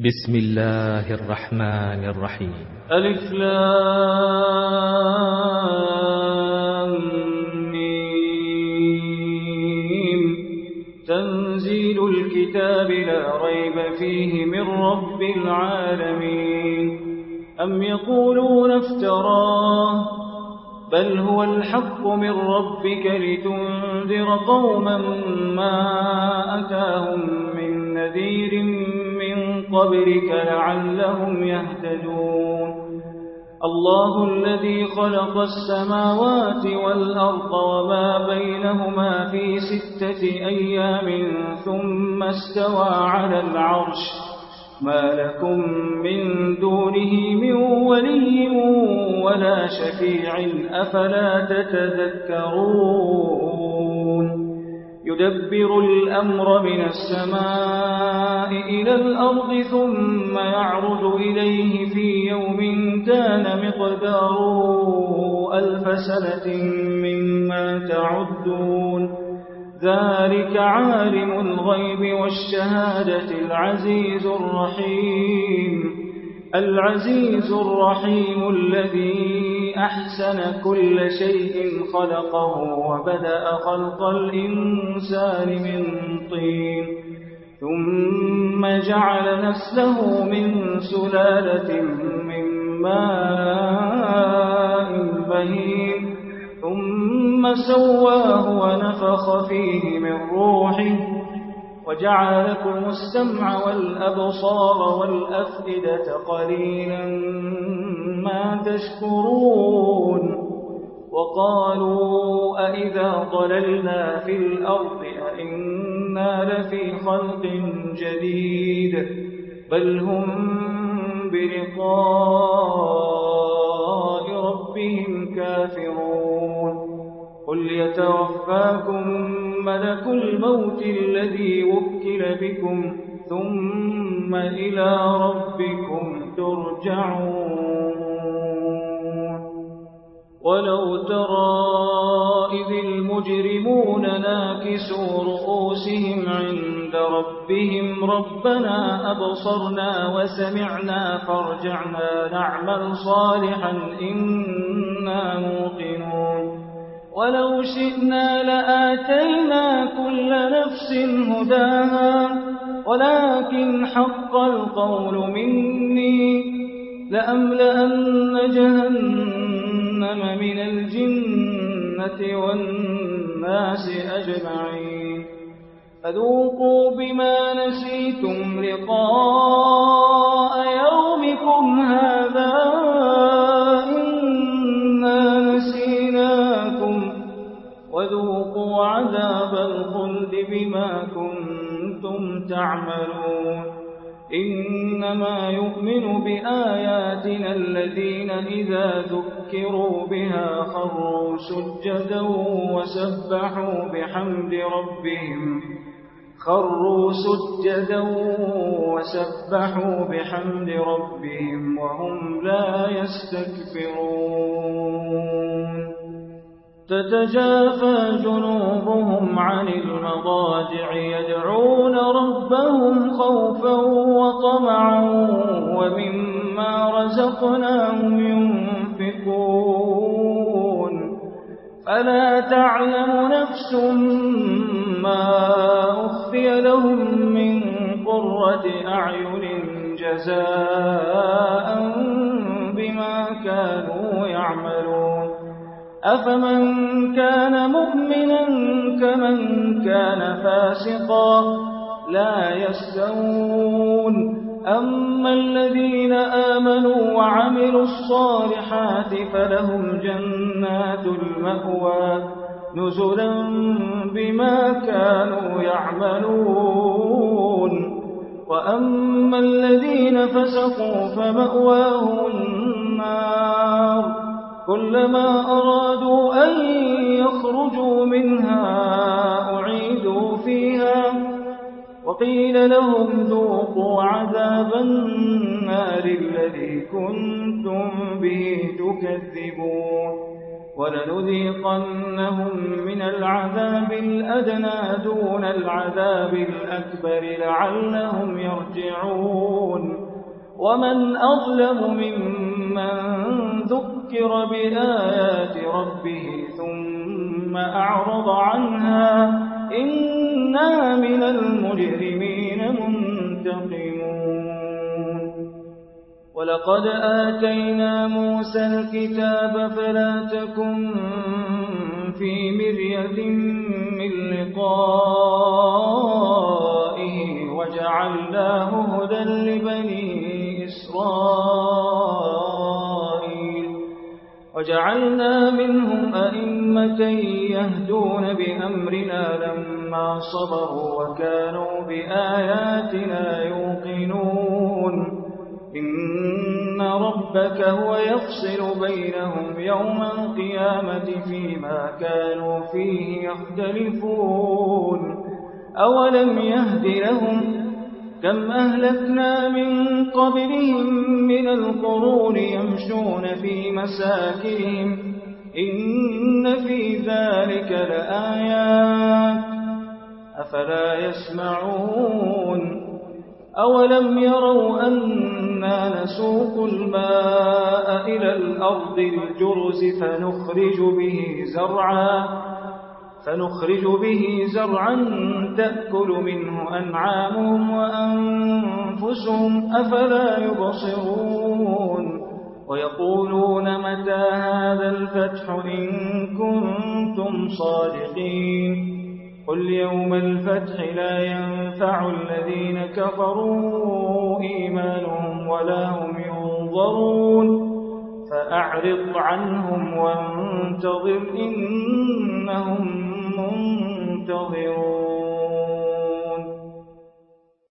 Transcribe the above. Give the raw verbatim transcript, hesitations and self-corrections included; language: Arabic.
بسم الله الرحمن الرحيم. ألف لام ميم. تنزيل الكتاب لا ريب فيه من رب العالمين. أم يقولون افتراه بل هو الحق من ربك لتنذر قوما ما أتاهم من نذير من قبلك لعلهم يهتدون. الله الذي خلق السماوات والأرض وما بينهما في ستة أيام ثم استوى على العرش ما لكم من دونه من ولي ولا شفيع أفلا تتذكرون. يدبر الأمر من السماء إلى الأرض ثم يعرج إليه في يوم كان مقداره ألف سنة مما تعدون. ذلك عالم الغيب والشهادة العزيز الرحيم. العزيز الرحيم الذي أحسن كل شيء خلقه وبدأ خلق الإنسان من طين ثم جعل نسله من سلالة من ماء مهين ثم سواه ونفخ فيه من روحه وجعل لكم السمع والأبصار والأفئدة قليلا ما تشكرون. وقالوا أئذا ضللنا في الأرض أئنا لفي خلق جديد بل هم بلقاء ربهم كافرون. قل يتوفاكم ملك الموت الذي وكل بكم ثم إلى ربكم ترجعون. ولو ترى إذ المجرمون ناكسوا رؤوسهم عند ربهم ربنا أبصرنا وسمعنا فارجعنا نعمل صالحا إنا موقنون. ولو شئنا لآتينا كل نفس هداها ولكن حق القول مني لأملأن جهنم من الجنة والناس أجمعين. فذوقوا بما نسيتم لقاء يومكم هذا إنا نسيناكم وذوقوا عذاب الخلد بما كنتم تعملون. إنما يؤمن بآياتنا الذين إذا ذكروا بها خروا سجدا وسبحوا بحمد ربهم خروا سجدا وسبحوا بحمد ربهم وهم لا يستكبرون. تتجافى جنوبهم عن المضاجع يدعون ربهم خوفا وطمعا ومما رزقناهم ينفقون. فلا تعلم نفس ما أخفي لهم من قرة أعين جزاء بما كانوا يعملون. أفمن كان مؤمنا كمن كان فاسقا لا يستوون. أما الذين آمنوا وعملوا الصالحات فلهم جنات المأوى نزلا بما كانوا يعملون. وأما الذين فسقوا فمأواهم النار كلما أرادوا أن يخرجوا منها أعيدوا فيها وقيل لهم ذوقوا عذاب النار الذي كنتم به تكذبون. ولنذيقنهم من العذاب الأدنى دون العذاب الأكبر لعلهم يرجعون ومن أظلم ممن ذكر بآيات ربه ثم أعرض عنها إنا من المجرمين منتقمون ولقد آتينا موسى الكتاب فلا تكن في مرية من لقائه وجعلناه هدى لبني إسرائيل وجعلنا منهم أئمة يهدون بأمرنا لما صبروا وكانوا بآياتنا يوقنون إن ربك هو يفصل بينهم يوم القيامة فيما كانوا فيه يختلفون أولم يهد لهم كم أهلكنا من قبلهم من القرون يمشون في مساكنهم إن في ذلك لآيات أفلا يسمعون أولم يروا أنا نسوق الماء إلى الأرض الجرز فنخرج به زرعا فنخرج به زرعا تأكل منه أنعامهم وأنفسهم أفلا يبصرون ويقولون متى هذا الفتح إن كنتم صادقين قل يوم الفتح لا ينفع الذين كفروا إيمانهم ولا هم ينظرون فأعرض عنهم وانتظر إنهم منتظرون